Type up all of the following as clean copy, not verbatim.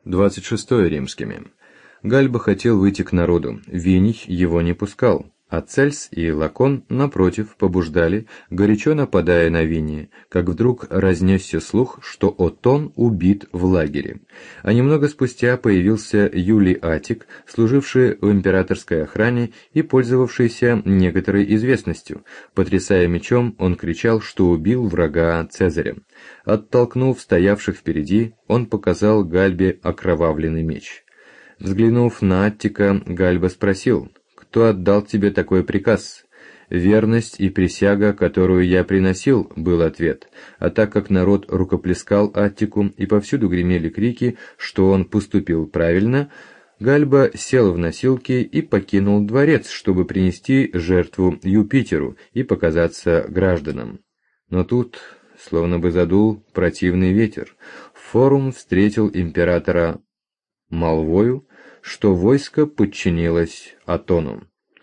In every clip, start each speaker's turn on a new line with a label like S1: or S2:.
S1: 26 римскими. Гальба хотел выйти к народу, Виний его не пускал, а Цельс и Лакон, напротив, побуждали, горячо нападая на Виния, как вдруг разнесся слух, что Отон убит в лагере. А немного спустя появился Юлий Атик, служивший в императорской охране и пользовавшийся некоторой известностью. Потрясая мечом, он кричал, что убил врага Цезаря. Оттолкнув стоявших впереди, он показал Гальбе окровавленный меч. Взглянув на Аттика, Гальба спросил: «Кто отдал тебе такой приказ?» «Верность и присяга, которую я приносил», — был ответ. А так как народ рукоплескал Аттику и повсюду гремели крики, что он поступил правильно, Гальба сел в носилки и покинул дворец, чтобы принести жертву Юпитеру и показаться гражданам. Но тут, словно бы задул противный ветер, Форум встретил императора молвою, что войско подчинилось Атону.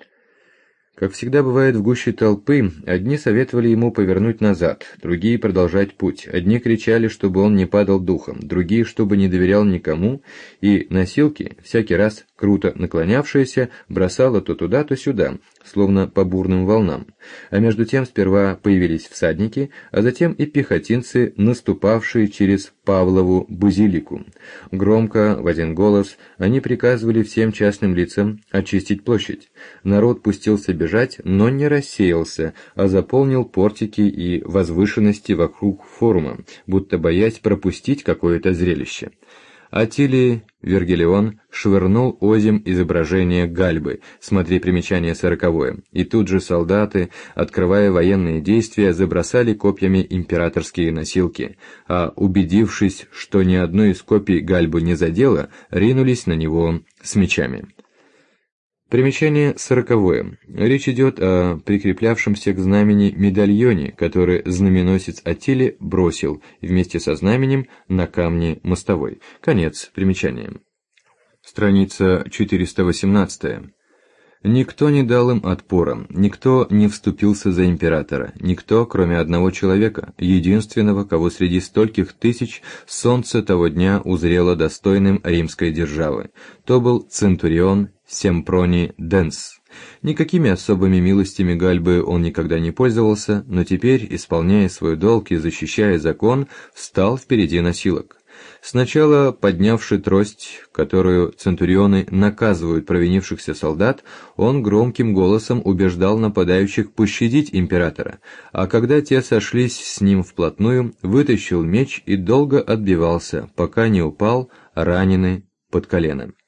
S1: Как всегда бывает в гуще толпы, одни советовали ему повернуть назад, другие продолжать путь, одни кричали, чтобы он не падал духом, другие, чтобы не доверял никому, и носилки, всякий раз круто наклонявшиеся, бросало то туда, то сюда, словно по бурным волнам. А между тем сперва появились всадники, а затем и пехотинцы, наступавшие через Павлову базилику. Громко, в один голос, они приказывали всем частным лицам очистить площадь. Народ пустился бежать, но не рассеялся, а заполнил портики и возвышенности вокруг форума, будто боясь пропустить какое-то зрелище. Атилий Вергилион швырнул озим изображение Гальбы, смотри примечание 40, и тут же солдаты, открывая военные действия, забросали копьями императорские носилки, а, убедившись, что ни одно из копий Гальбы не задело, ринулись на него с мечами. Примечание 40. Речь идет о прикреплявшемся к знамени медальоне, который знаменосец Аттили бросил вместе со знаменем на камни мостовой. Конец примечания. Страница 418. Никто не дал им отпора, никто не вступился за императора, никто, кроме одного человека, единственного, кого среди стольких тысяч солнце того дня узрело достойным римской державы. То был центурион Семпроний Денс. Никакими особыми милостями Гальбы он никогда не пользовался, но теперь, исполняя свой долг и защищая закон, встал впереди носилок. Сначала, поднявши трость, которую центурионы наказывают провинившихся солдат, он громким голосом убеждал нападающих пощадить императора, а когда те сошлись с ним вплотную, вытащил меч и долго отбивался, пока не упал, раненый под колено.